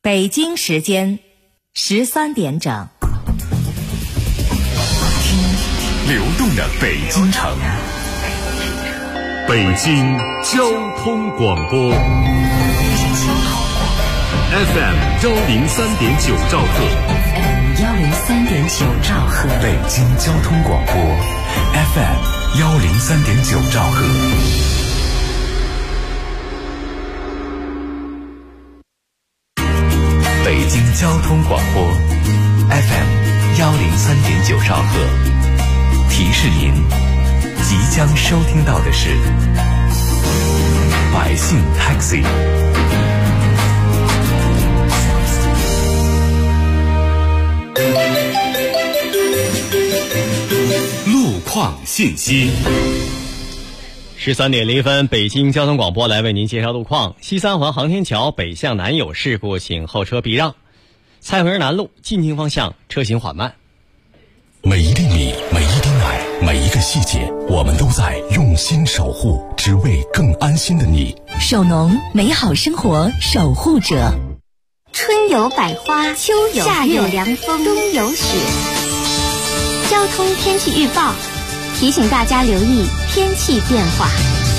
北京时间13点整。 听流动的北京城，北京交通广播 FM 103.9兆赫 103.9兆赫， 北京交通广播 FM 103.9兆赫。北京交通广播 FM 103.9兆赫，提示您即将收听到的是百姓 Taxi。路况信息。 13点0分，北京交通广播来为您介绍路况。西三环航天桥北向南有事故，请后车避让。蔡河南路进京方向车行缓慢。 每一粒米，每一滴奶，每一个细节，我们都在用心守护，只为更安心的你。 首农，美好生活守护者。 春有百花，秋有夏有凉风，冬有雪。交通天气预报提醒大家留意天气变化。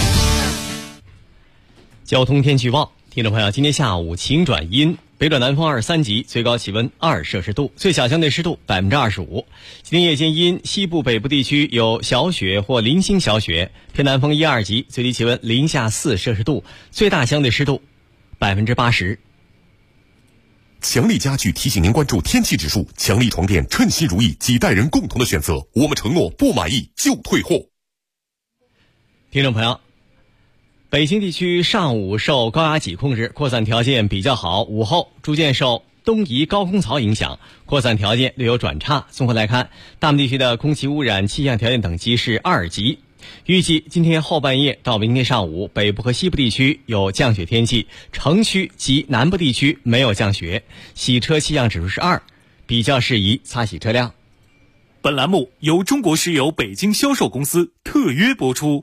交通天气预报，听众朋友，今天下午晴转阴，北转南风23级，最高气温2摄氏度，最小相对湿度25%。今天夜间阴，西部北部地区有小雪或零星小雪，偏南风1、2级，最低气温零下4摄氏度，最大相对湿度80%。 强力家具提醒您关注天气指数，强力床垫称心如意，几代人共同的选择，我们承诺不满意就退货。 听众朋友，北京地区上午受高压脊控制，扩散条件比较好，午后逐渐受东移高空槽影响，扩散条件略有转差。综合来看，大部分地区的空气污染气象条件等级是2级。预计今天后半夜到明天上午，北部和西部地区有降雪天气，城区及南部地区没有降雪，洗车气象指数是2，比较适宜擦洗车辆。 本栏目由中国石油北京销售公司特约播出。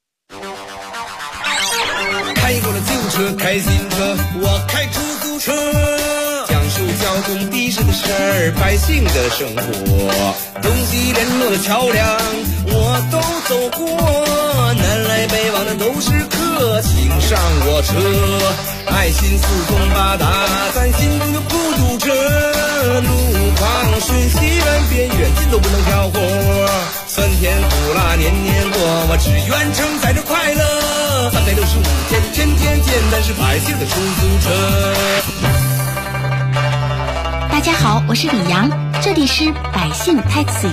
开过了旧车，开新车，我开出租车，讲述交通的士的事儿，百姓的生活，东西联络的桥梁我都走过，南来北往的都是客，请上我车，爱心四通八达，咱心中有孤独者，路况瞬息万变，远近都不能挑活，酸甜苦辣年年过，我只愿承载着快乐，365天天天见，但是百姓的出租车。 大家好，我是李阳，这里是百姓 Taxi。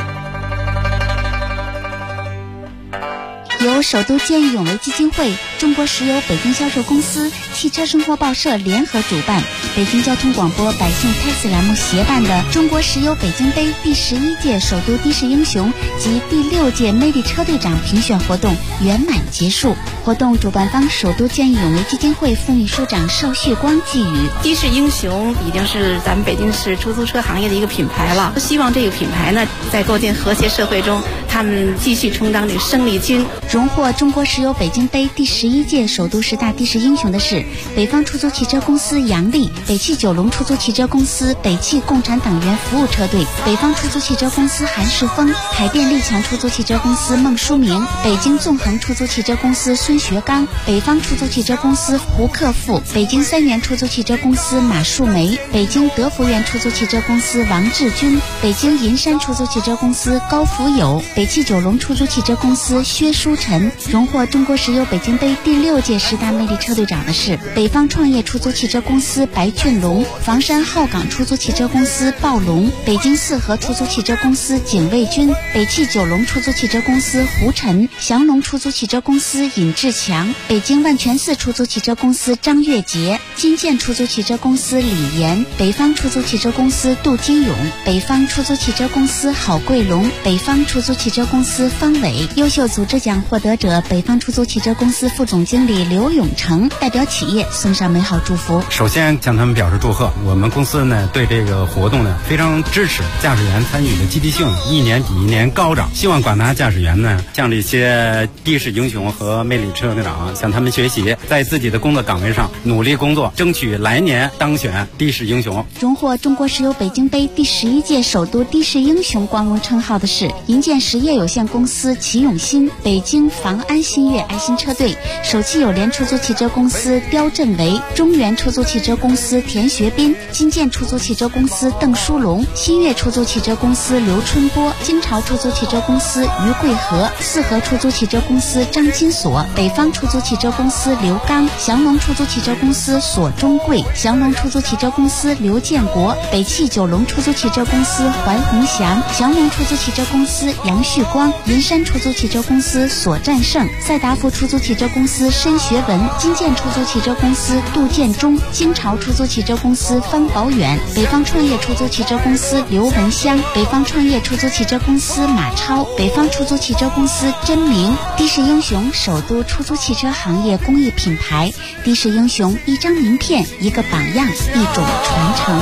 由首都见义勇为基金会、中国石油北京销售公司、汽车生活报社联合主办，北京交通广播百姓 Taxi 栏目协办的中国石油北京杯第11届首都的士英雄及第6届魅力车队长评选活动圆满结束。活动主办方首都见义勇为基金会副秘书长邵旭光寄语： 的士英雄已经是咱们北京市出租车行业的一个品牌了，希望这个品牌呢，在构建和谐社会中，他们继续充当这个生力军。 荣获中国石油北京杯第11届首都10大的士英雄的是北方出租汽车公司杨丽、北汽九龙出租汽车公司、北汽共产党员服务车队、北方出租汽车公司韩世峰、海淀力强出租汽车公司孟书明、北京纵横出租汽车公司孙学刚、北方出租汽车公司胡克富、北京三元出租汽车公司马树梅、北京德福园出租汽车公司王志军、北京银山出租汽车公司高福友、北汽九龙出租汽车公司薛书晨。荣获中国石油北京杯第6届10大魅力车队长的是北方创业出租汽车公司白俊龙、房山浩港出租汽车公司鲍龙、北京四合出租汽车公司景卫军、北汽九龙出租汽车公司胡晨、祥龙出租汽车公司尹志强、北京万泉寺出租汽车公司张月杰、金建出租汽车公司李岩、北方出租汽车公司杜金勇、北方出租汽车公司郝桂龙、北方出租汽车公司方伟。优秀组织奖获得者北方出租汽车公司副副总经理刘永成代表企业送上美好祝福。 首先向他们表示祝贺，我们公司呢对这个活动呢非常支持，驾驶员参与的积极性一年比一年高涨，希望广大驾驶员呢向这些的士英雄和魅力车队长向他们学习，在自己的工作岗位上努力工作，争取来年当选的士英雄。 荣获中国石油北京杯第11届首都的士英雄光荣称号的是银建实业有限公司齐永新、北京防安新月爱心车队、首汽友联出租汽车公司刁振维、中原出租汽车公司田学斌、金建出租汽车公司邓书龙、新月出租汽车公司刘春波、金朝出租汽车公司于桂和、四合出租汽车公司张金锁、北方出租汽车公司刘刚、祥龙出租汽车公司索中贵、祥龙出租汽车公司刘建国、北汽九龙出租汽车公司怀宏祥、祥龙出租汽车公司杨旭光、银山出租汽车公司索战胜、赛达夫出租汽车公司申学文、金建出租汽车公司杜建中、金朝出租汽车公司方宝远、北方创业出租汽车公司刘文香、北方创业出租汽车公司马超、北方出租汽车公司真明。的士英雄首都出租汽车行业公益品牌，的士英雄一张名片，一个榜样，一种传承。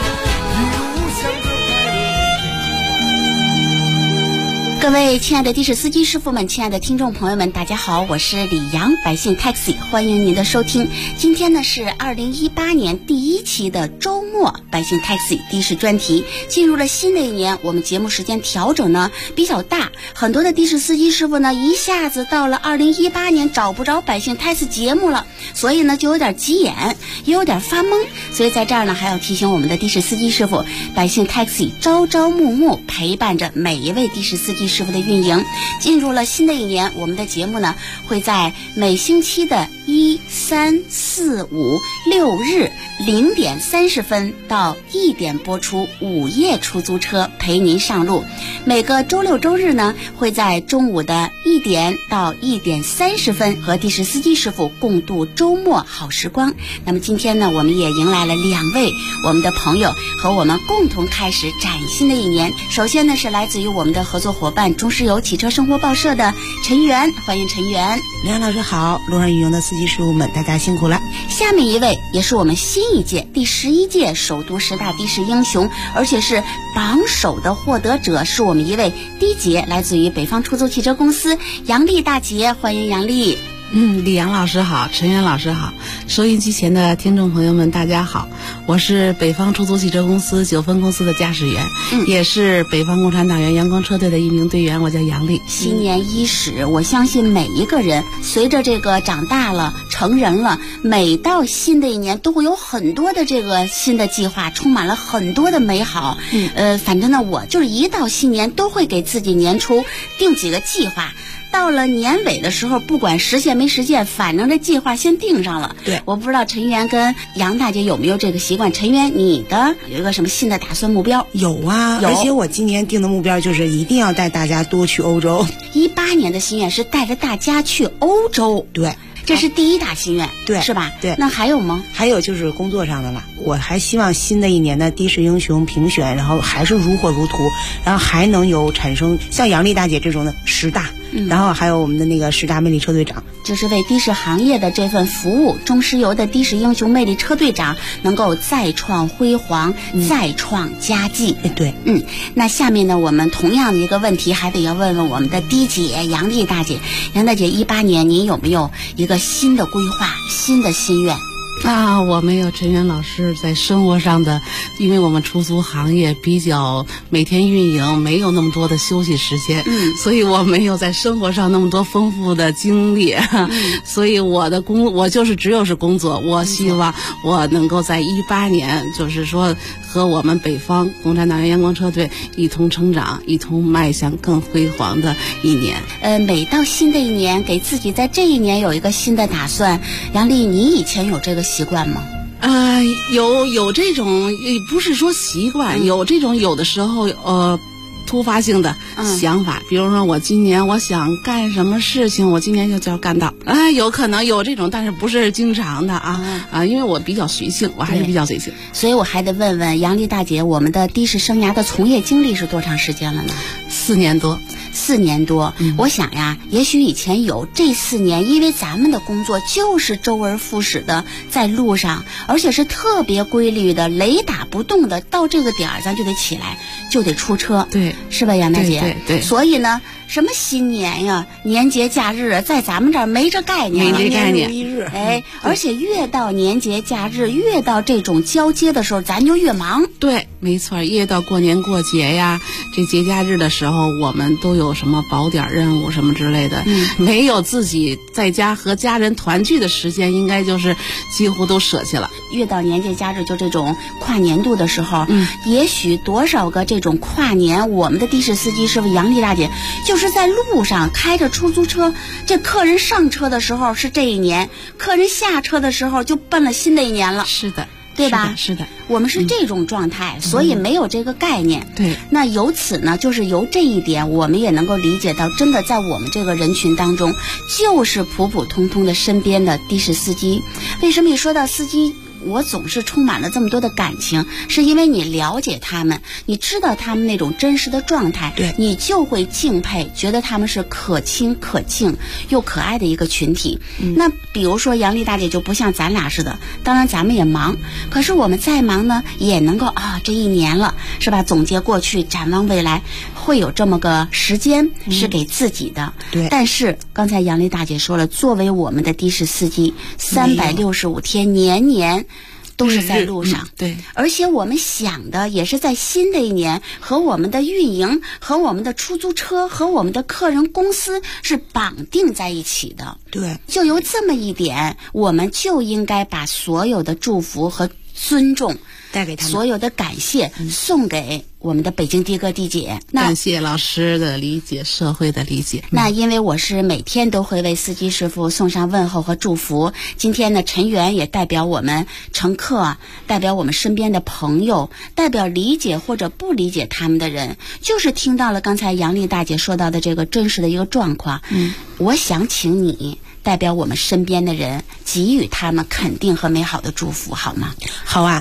各位亲爱的的士司机师傅们，亲爱的听众朋友们，大家好，我是李阳，百姓 Taxi， 欢迎您的收听。今天呢是2018年第1期的周末百姓 Taxi 的士专题。进入了新的一年，我们节目时间调整呢比较大，很多的的士司机师傅呢一下子到了2018年找不着百姓 Taxi 节目了，所以呢就有点急眼，也有点发懵。所以在这儿呢还要提醒我们的的士司机师傅，百姓 Taxi 朝朝暮暮陪伴着每一位的士司机师傅的运营。进入了新的一年，我们的节目呢会在每星期的1、3、4、5、6日0点30分到1点播出午夜出租车陪您上路。每个周六周日呢会在中午的1点到1点30分和的士司机师傅共度周末好时光。那么今天呢我们也迎来了2位我们的朋友和我们共同开始崭新的一年。首先呢是来自于我们的合作伙伴中石油汽车生活报社的陈元，欢迎陈元。 梁老师好，路上运营的司机师傅们大家辛苦了。 下面一位也是我们新一届第11届首都10大的士英雄，而且是榜首的获得者，是我们一位的姐，来自于北方出租汽车公司杨丽大姐，欢迎杨丽。 李阳老师好，陈元老师好，收音机前的听众朋友们大家好，我是北方出租汽车公司9分公司的驾驶员，也是北方共产党员阳光车队的一名队员，我叫杨丽。 新年伊始，我相信每一个人随着这个长大了成人了，每到新的一年都会有很多的这个新的计划，充满了很多的美好。反正呢我就是一到新年都会给自己年初定几个计划，到了年尾的时候，不管实现没实现，反正这计划先定上了。 对， 我不知道陈元跟杨大姐有没有这个习惯。陈元，你的有一个什么新的打算目标？ 有啊，而且我今年定的目标就是一定要带大家多去欧洲。 18年的心愿是带着大家去欧洲。 对。 这是第1大心愿， 对， 是吧？ 对。 那还有吗？ 还有就是工作上的了，我还希望新的一年的的士英雄评选，然后还是如火如荼，然后还能有产生像杨丽大姐这种的10大，然后还有我们的那个10大魅力车队长， 就是为的士行业的这份服务，中石油的的士英雄魅力车队长能够再创辉煌，再创佳绩。 对， 那下面呢，我们同样的一个问题，还得要问问我们的的姐杨丽大姐。杨大姐，18年您有没有一个新的规划、新的心愿？ 我没有陈元老师在生活上的，因为我们出租行业比较每天运营，没有那么多的休息时间，所以我没有在生活上那么多丰富的经历，所以我就是只有是工作。我希望我能够在18年，就是说和我们北方共产党员阳光车队一同成长，一同迈向更辉煌的一年。 每到新的一年，给自己在这一年有一个新的打算。杨丽，你以前有这个习惯吗？ 有这种，不是说习惯，有这种有的时候突发性的想法，比如说我今年我想干什么事情，我今年就要干到，有可能有这种，但是不是经常的因为我比较随性，我还是比较随性， 所以我还得问问杨丽大姐，我们的的士生涯的从业经历是多长时间了呢 4年多。 4年多，我想呀，也许以前有，这4年，因为咱们的工作就是周而复始的在路上，而且是特别规律的，雷打不动的，到这个点儿咱就得起来，就得出车， 对， 是吧，杨大姐？ 对。 所以呢，什么新年呀、年节假日啊，在咱们这儿没这概念， 没这概念。 哎，而且越到年节假日，越到这种交接的时候，咱就越忙。 对，没错，越到过年过节呀，这节假日的时候，我们都有什么宝点任务什么之类的，没有自己在家和家人团聚的时间，应该就是几乎都舍弃了。 越到年节假日，就这种跨年度的时候，也许多少个这种跨年，我们的的士司机师傅杨丽大姐就是在路上开着出租车，这客人上车的时候是这一年，客人下车的时候就奔了新的一年了。 是的。 对吧？ 是的， 我们是这种状态，所以没有这个概念。 对， 那由此呢，就是由这一点，我们也能够理解到，真的在我们这个人群当中，就是普普通通的身边的的士司机。为什么一说到司机，我总是充满了这么多的感情，是因为你了解他们，你知道他们那种真实的状态， 对， 你就会敬佩，觉得他们是可亲可敬又可爱的一个群体。那比如说杨丽大姐就不像咱俩似的，当然咱们也忙，可是我们再忙呢，也能够这一年了，是吧？总结过去，展望未来，会有这么个时间是给自己的。 对。 但是刚才杨丽大姐说了，作为我们的的士司机，365天，年年都是在路上， 对， 而且我们想的也是在新的一年和我们的运营、和我们的出租车、和我们的客人公司是绑定在一起的。 对， 就由这么一点，我们就应该把所有的祝福和尊重带给他们， 所有的感谢送给我们的北京的哥的姐。 感谢老师的理解，社会的理解。 那因为我是每天都会为司机师傅送上问候和祝福，今天呢，陈员也代表我们乘客，代表我们身边的朋友，代表理解或者不理解他们的人，就是听到了刚才杨丽大姐说到的这个真实的一个状况。我想请你代表我们身边的人，给予他们肯定和美好的祝福，好吗？ 好啊。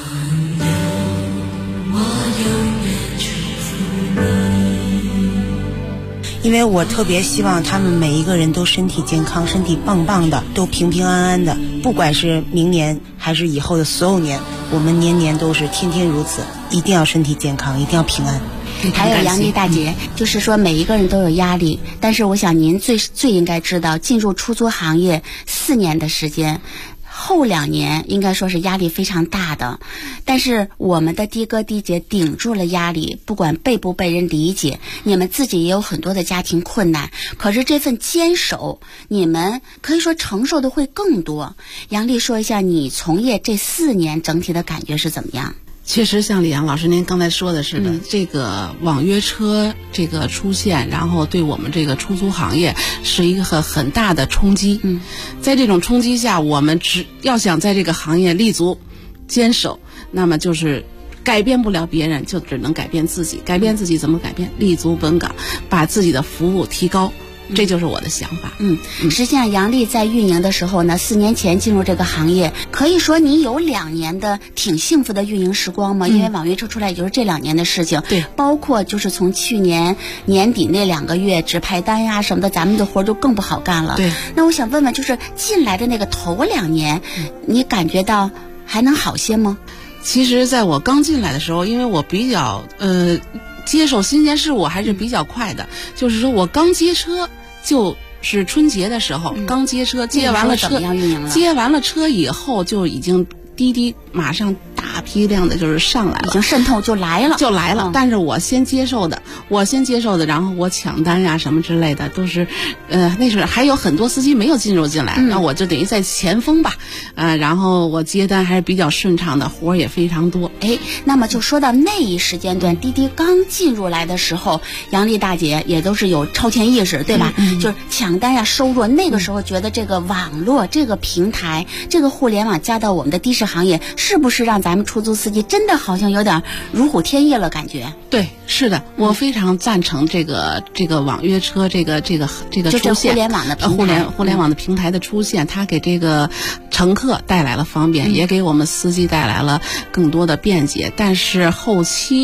因为我特别希望他们每一个人都身体健康，身体棒棒的，都平平安安的，不管是明年还是以后的所有年，我们年年都是天天如此，一定要身体健康，一定要平安。 还有杨丽大姐，就是说每一个人都有压力，但是我想您最应该知道，进入出租行业4年的时间，后2年应该说是压力非常大的，但是我们的的哥的姐顶住了压力，不管被不被人理解，你们自己也有很多的家庭困难，可是这份坚守，你们可以说承受的会更多。杨丽说一下你从业这4年整体的感觉是怎么样？ 确实像李阳老师您刚才说的似的，这个网约车这个出现，然后对我们这个出租行业是一个很大的冲击。在这种冲击下，我们只要想在这个行业立足坚守，那么就是改变不了别人，就只能改变自己。改变自己怎么改变？立足本岗，把自己的服务提高。这就是我的想法。 实际上杨丽在运营的时候呢，4年前进入这个行业，可以说你有2年的挺幸福的运营时光嘛，因为网约车出来也就是这2年的事情。 对， 包括就是从去年年底那2个月指派单呀什么的，咱们的活就更不好干了。 对， 那我想问问，就是进来的那个头2年，你感觉到还能好些吗？ 其实在我刚进来的时候，因为我比较接受新鲜事物还是比较快的，就是说我刚接车就是春节的时候，刚接车，接完了车，接完了车以后就已经滴滴马上大批量的就是上来了， 已经渗透就来了。 但是我先接受的，然后我抢单呀什么之类的都是，那时候还有很多司机没有进入进来，那我就等于在前锋吧，然后我接单还是比较顺畅的，活也非常多。 那么就说到那一时间段，滴滴刚进入来的时候，杨丽大姐也都是有超前意识，对吧？就是抢单呀、收入，那个时候觉得这个网络、这个平台、这个互联网加到我们的的士行业，是不是让咱们出租司机真的好像有点如虎添翼了感觉？ 对，是的，我非常赞成这个网约车这个出现， 互联网的平台， 互联网的平台的出现，它给这个乘客带来了方便，也给我们司机带来了更多的便捷。但是后期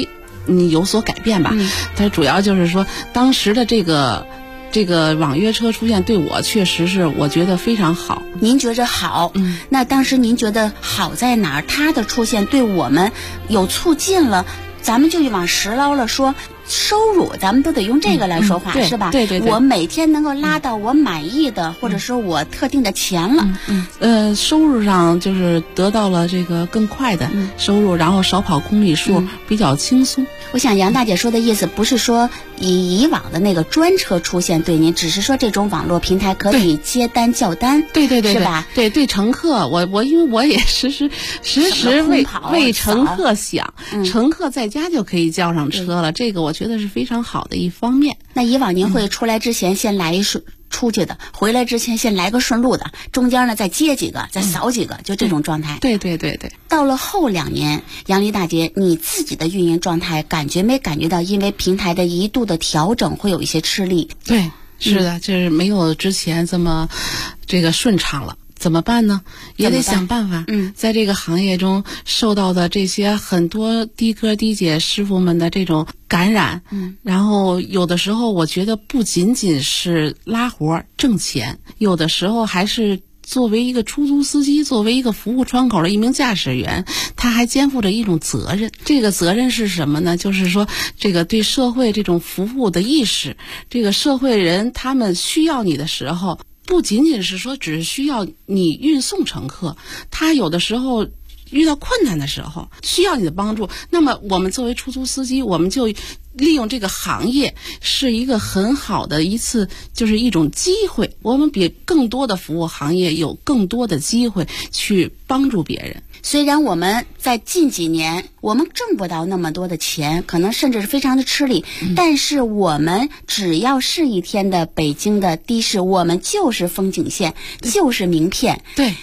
有所改变吧。它主要就是说当时的这个网约车出现，对我确实是我觉得非常好。 您觉着好，那当时您觉得好在哪儿？它的出现对我们有促进了，咱们就往实捞了说。收入咱们都得用这个来说话，是吧？ 对， 我每天能够拉到我满意的，或者说我特定的钱了。 收入上就是得到了这个更快的收入，然后少跑公里数，比较轻松。 我想杨大姐说的意思不是说以往的那个专车出现对您，只是说这种网络平台可以接单叫单， 对， 是吧？ 对乘客，我因为我也时时为乘客想，乘客在家就可以叫上车了，这个我觉得是非常好的一方面。 那以往您会出来之前先来一顺出去的，回来之前先来个顺路的，中间呢再接几个，再扫几个，就这种状态。 对。 到了后2年，杨丽大姐，你自己的运营状态感觉没感觉到因为平台的一度的调整会有一些吃力？ 对，是的，就是没有之前这么这个顺畅了。怎么办呢？也得想办法。在这个行业中受到的这些很多的哥的姐师傅们的这种感染，然后有的时候我觉得不仅仅是拉活挣钱，有的时候还是作为一个出租司机，作为一个服务窗口的一名驾驶员，他还肩负着一种责任。这个责任是什么呢？就是说这个对社会这种服务的意识，这个社会人他们需要你的时候，不仅仅是说只是需要你运送乘客，他有的时候遇到困难的时候需要你的帮助，那么我们作为出租司机，我们就利用这个行业是一个很好的就是一种机会，我们比更多的服务行业有更多的机会去帮助别人。 虽然我们在近几年我们挣不到那么多的钱，可能甚至是非常的吃力，但是我们只要是一天的北京的的士，我们就是风景线，就是名片。 对。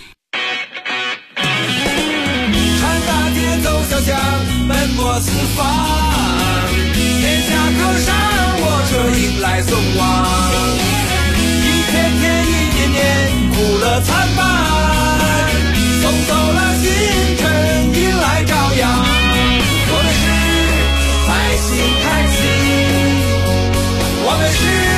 穿大街走小巷，奔波四方，天下客上我车迎来送往，一天天一年年苦乐参半，送走了星辰迎来朝阳，我们是百姓开心，我们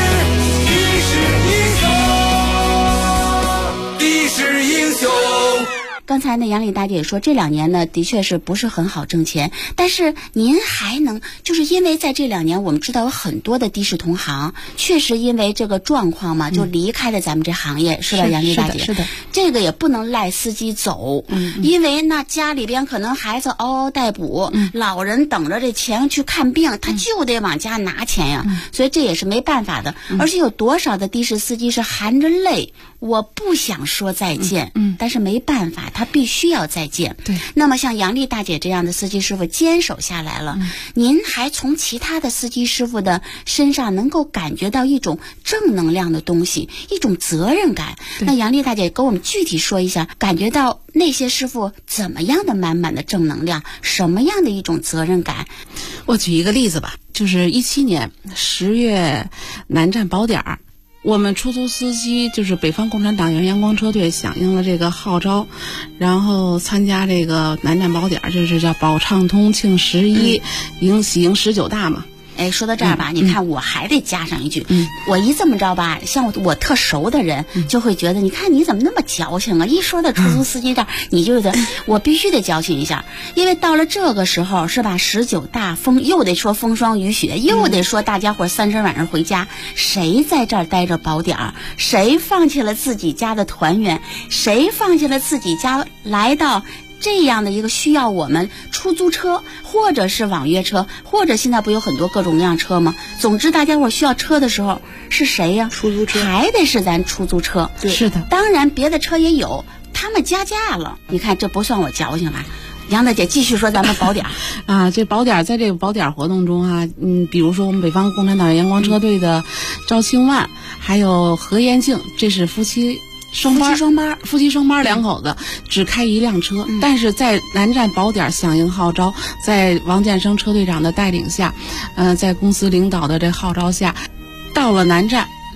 是的士英雄。 刚才呢，杨丽大姐也说，这2年呢，的确是不是很好挣钱，但是您还能，就是因为在这2年，我们知道有很多的的士同行，确实因为这个状况嘛，就离开了咱们这行业，是吧，杨丽大姐？ 是的。 这个也不能赖司机走，因为那家里边可能孩子嗷嗷待哺，老人等着这钱去看病，他就得往家拿钱呀，所以这也是没办法的。而且有多少的的士司机是含着泪，我不想说再见，但是没办法，他必须要再见。 对。 那么像杨丽大姐这样的司机师傅坚守下来了，您还从其他的司机师傅的身上能够感觉到一种正能量的东西，一种责任感。那杨丽大姐给我们具体说一下，感觉到那些师傅怎么样的满满的正能量，什么样的一种责任感？ 我举一个例子吧，就是17年10月南站宝点儿，我们出租司机就是北方共产党员阳光车队响应了这个号召，然后参加这个南站宝点儿，就是叫保畅通庆11，喜迎19大嘛。 说到这儿吧，你看我还得加上一句，我一这么着吧，像我特熟的人就会觉得，你看你怎么那么矫情啊？一说到出租司机这儿，你就觉得我必须得矫情一下，因为到了这个时候是吧，19大风又得说风霜雨雪，又得说大家伙3声晚上回家，谁在这儿待着宝点儿？谁放弃了自己家的团圆？谁放弃了自己家来到这样的一个需要我们出租车或者是网约车，或者现在不有很多各种各样车吗？总之大家伙需要车的时候是谁呀？ 出租车还得是咱出租车。 对，是的。 当然别的车也有，他们加价了，你看这不算我矫情吧？杨大姐继续说咱们宝点啊，这宝点在这个宝点活动中啊，比如说我们北方共产党阳光车队的赵清万，还有何延静，这是夫妻双班2口子只开1辆车，但是在南站宝点响应号召，在王建生车队长的带领下，在公司领导的这号召下，到了南站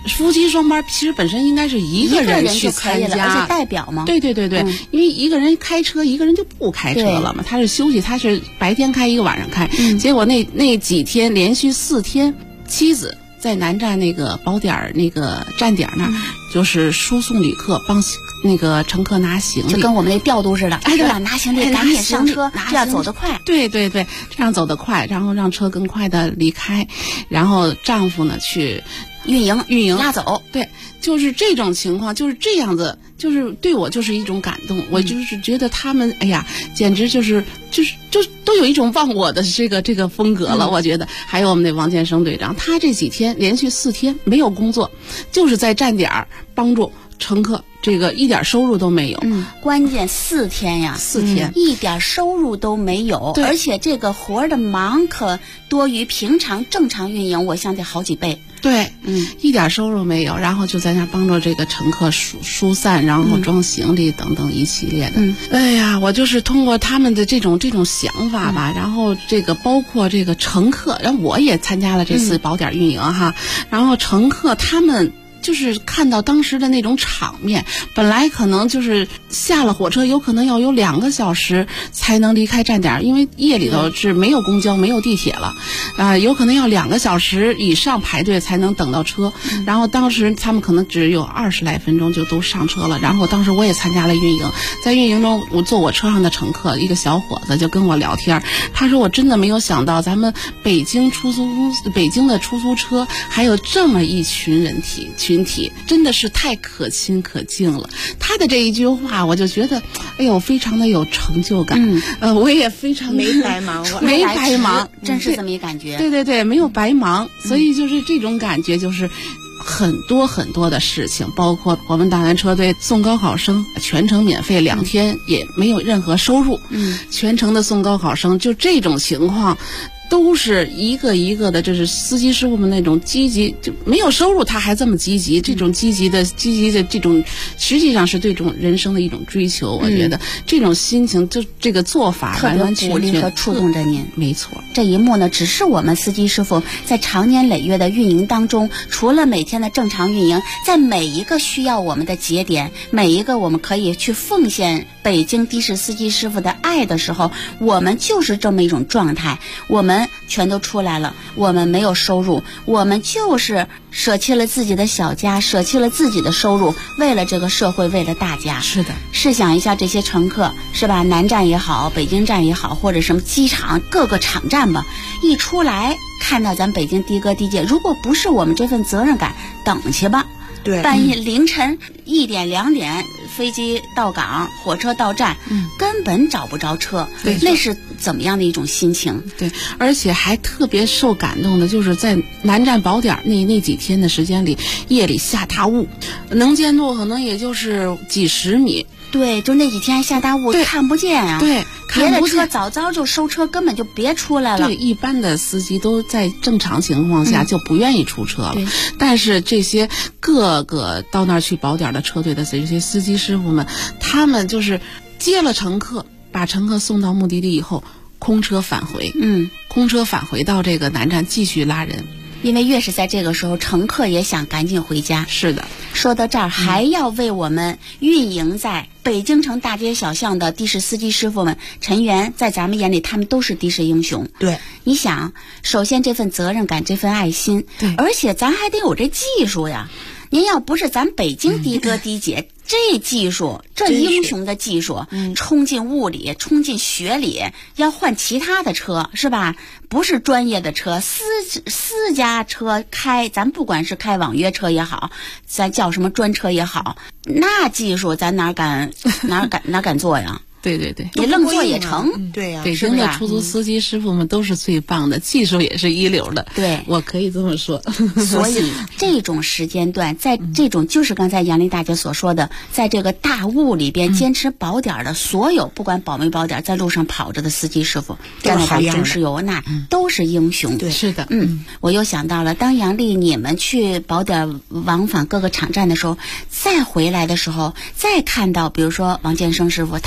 夫妻双班其实本身应该是一个人去参加， 而且代表嘛。 对，因为一个人开车，一个人就不开车了嘛，他是休息，他是白天开一个晚上开。结果那几天连续4天，妻子在南站那个宝点那个站点那儿，就是输送旅客，帮那个乘客拿行李， 就跟我们那调度似的。 对吧？拿行李赶紧上车，这样走得快。 对，这样走得快，然后让车更快的离开，然后丈夫呢去运营拉走。 对，就是这种情况，就是这样子，就是对我就是一种感动。我就是觉得他们，哎呀，简直就都有一种忘我的这个风格了。我觉得还有我们那王建生队长，他这几天连续4天没有工作，就是在站点帮助乘客，这个一点收入都没有。 关键4天呀，4天一点收入都没有，而且这个活的忙可多于平常正常运营，我想得好几倍。 对，一点收入没有，然后就在那帮助这个乘客疏散，然后装行李等等一系列的。哎呀，我就是通过他们的这种想法吧，然后这个包括这个乘客，然后我也参加了这次宝点运营哈，然后乘客他们就是看到当时的那种场面，本来可能就是下了火车有可能要有2个小时才能离开站点，因为夜里头是没有公交没有地铁了，有可能要2个小时以上排队才能等到车。然后当时他们可能只有20来分钟就都上车了。然后当时我也参加了运营，在运营中我坐我车上的乘客一个小伙子就跟我聊天，他说我真的没有想到咱们北京的出租车还有这么一群群体，真的是太可亲可敬了。他的这一句话我就觉得哎呦非常的有成就感。我也非常没白忙， 没白忙， 真是这么一感觉。 对，没有白忙。所以就是这种感觉，就是很多的事情，包括我们大南车队送高考生全程免费，2天也没有任何收入，全程的送高考生，就这种情况都是一个一个的，就是司机师傅们那种积极，就没有收入他还这么积极，这种积极的这种，实际上是对这种人生的一种追求。我觉得这种心情，就这个做法特别鼓励和触动着您。 没错， 这一幕呢，只是我们司机师傅在长年累月的运营当中，除了每天的正常运营，在每一个需要我们的节点，每一个我们可以去奉献北京的士司机师傅的爱的时候，我们就是这么一种状态。我们全都出来了，我们没有收入，我们就是舍弃了自己的小家，舍弃了自己的收入，为了这个社会，为了大家。 是的， 试想一下这些乘客，是吧？南站也好，北京站也好，或者什么机场各个场站吧，一出来看到咱北京的哥的姐，如果不是我们这份责任感，等去吧。 对， 半夜凌晨1点2点飞机到港，火车到站，根本找不着车，那是怎么样的一种心情？ 对，而且还特别受感动的，就是在南站宝点那几天的时间里，夜里下大雾，能见度可能也就是几十米。 对，就那几天下大雾，看不见啊。 对， 别的车早就收车，根本就别出来了。 对，一般的司机都在正常情况下就不愿意出车了。但是这些各个到那儿去宝点的车队的这些司机师傅们，他们就是接了乘客，把乘客送到目的地以后，空车返回。空车返回到这个南站继续拉人。 因为越是在这个时候，乘客也想赶紧回家。 是的， 说到这儿，还要为我们运营在北京城大街小巷的的士司机师傅们、陈员，在咱们眼里，他们都是的士英雄。 对， 你想，首先这份责任感，这份爱心， 对， 而且咱还得有这技术呀。您要不是咱北京的哥的姐，这技术，这英雄的技术，冲进雾里，冲进雪里，要换其他的车，是吧？不是专业的车，私家车开，咱不管是开网约车也好，咱叫什么专车也好，那技术咱哪敢做呀？ 对， 你愣做也成。 对呀， 北京的出租司机师傅们都是最棒的，技术也是一流的。 对， 我可以这么说。 所以这种时间段，在这种就是刚才杨丽大姐所说的，在这个大雾里边坚持保点的所有，不管保没保点，在路上跑着的司机师傅，站在咱中石油那都是英雄。 对，是的。 我又想到了，当杨丽你们去保点往返各个场站的时候，再回来的时候，再看到比如说王建生师傅，他还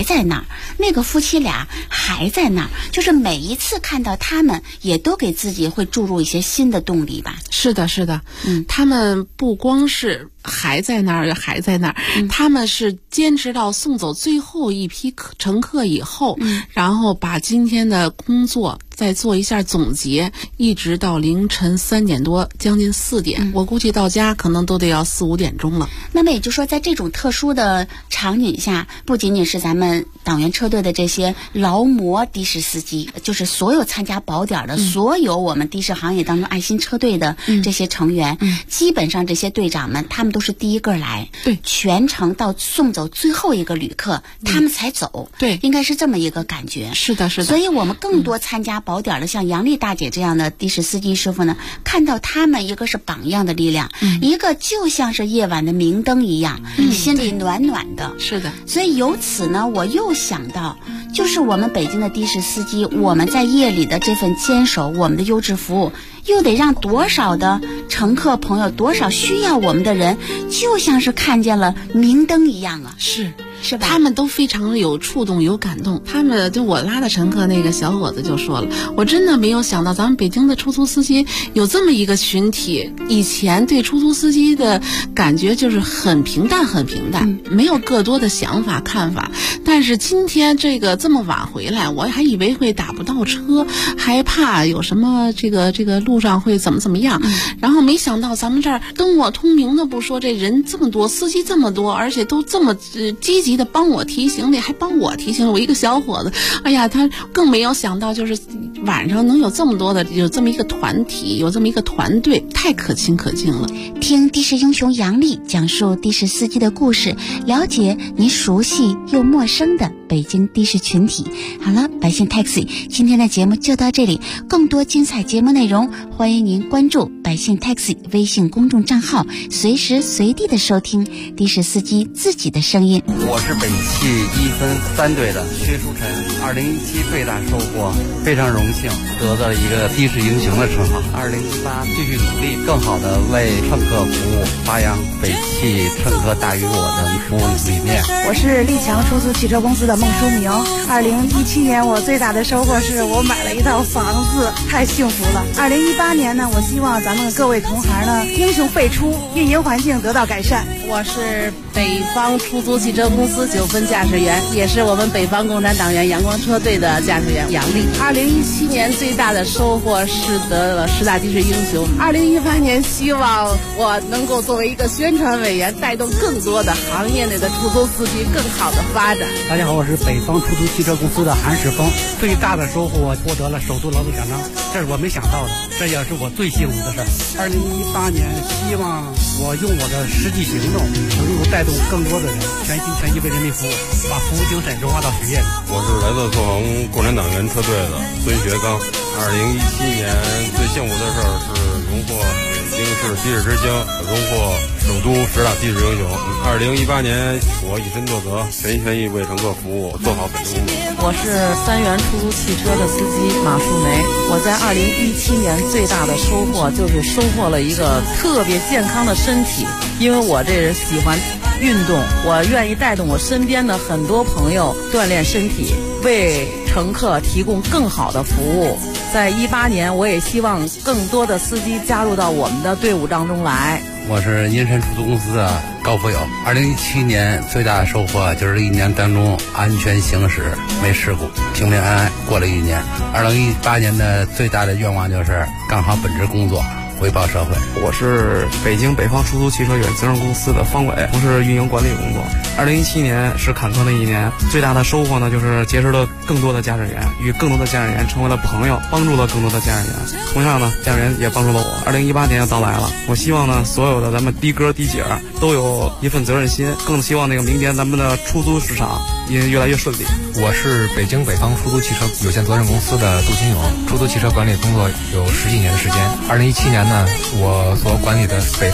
在那儿，那个夫妻俩还在那儿，就是每一次看到他们，也都给自己会注入一些新的动力吧。 是的，是的，他们不光是还在那儿，还在那儿，他们是坚持到送走最后一批乘客以后，然后把今天的工作再做一下总结，一直到凌晨3点多，将近4点，我估计到家可能都得要4、5点钟了。 那么也就是说，在这种特殊的场景下，不仅仅是咱们党员车队的这些劳模的士司机，就是所有参加保点的，所有我们的士行业当中爱心车队的这些成员，基本上这些队长们，他们都是第一个来， 对， 全程到送走最后一个旅客，他们才走， 对， 应该是这么一个感觉。 是的，是的。 所以我们更多参加保点的，像杨丽大姐这样的的士司机师傅呢，看到他们一个是榜样的力量，一个就像是夜晚的明灯一样，心里暖暖的。 是的。 所以由此呢，我又想到，就是我们北京的的士司机，我们在夜里的这份坚守，我们的优质服务，又得让多少的乘客朋友，多少需要我们的人，就像是看见了明灯一样啊。是吧？ 他们都非常有触动，有感动。他们就我拉的乘客那个小伙子就说了，我真的没有想到咱们北京的出租司机有这么一个群体。以前对出租司机的感觉就是很平淡，很平淡，没有更多的想法看法。但是今天这个这么晚回来，我还以为会打不到车，还怕有什么这个路上会怎么样。然后没想到咱们这儿灯火通明的不说，这人这么多，司机这么多，而且都这么积极的帮我提醒，还帮我提醒我一个小伙子。哎呀，他更没有想到，就是晚上能有这么多的，有这么一个团体，有这么一个团队，太可亲可敬了。 听的士英雄杨丽讲述的士司机的故事，了解你熟悉又陌生的北京的士群体。好了，百姓 Taxi 今天的节目就到这里，更多精彩节目内容，欢迎您关注百姓 Taxi 微信公众账号，随时随地的收听的士司机自己的声音。 我是北汽1分3队的薛书晨，2017最大收获，非常荣幸得到一个的士英雄的称号。2018继续努力，更好的为乘客服务，发扬北汽乘客大于我的服务理念。 我是立强出租汽车公司的孟淑明。2017年我最大的收获是我买了一套房子，太幸福了。2018年呢，我希望咱们各位同行呢英雄辈出，运营环境得到改善。 我是北方出租汽车公司9分驾驶员，也是我们北方共产党员阳光车队的驾驶员杨丽。2017年最大的收获是得了10大的士英雄。2018年希望我能够作为一个宣传委员，带动更多的行业内的出租司机更好的发展。 大家好，我是北方出租汽车公司的韩世峰。最大的收获，我获得了首都劳动奖章，这是我没想到的，这也是我最幸福的事儿。2018年，希望我用我的实际行动，能够带动更多的人全心全意为人民服务，把服务精神融化到实业里。 我是来自凤凰共产党员车队的孙学刚。2017年最幸福的事儿是荣获北京市的士之星，荣获首都10大的士英雄。2018年，我以身作则，全心全意为乘客服务，做好本职工作。 我是3元出租汽车的司机马树梅。我在2017年最大的收获就是收获了一个特别健康的身体，因为我这人喜欢运动，我愿意带动我身边的很多朋友锻炼身体，为乘客提供更好的服务。在18年，我也希望更多的司机加入到我们的队伍当中来。 我是银山出租公司的高福友。2017年最大的收获就是1年当中安全行驶，没事故，平平安安过了1年。2018年的最大的愿望就是干好本职工作，回报社会。 我是北京北方出租汽车有限责任公司的方伟，从事运营管理工作。2017年是坎坷的一年，最大的收获呢就是结识了更多的驾驶员，与更多的驾驶员成为了朋友，帮助了更多的驾驶员。同样呢，驾驶员也帮助了我。2018年要到来了，我希望呢所有的咱们的哥的姐都有一份责任心，更希望那个明年咱们的出租市场也越来越顺利。 我是北京北方出租汽车有限责任公司的杜新勇，出租汽车管理工作有10几年的时间。2017年呢，我所管理的北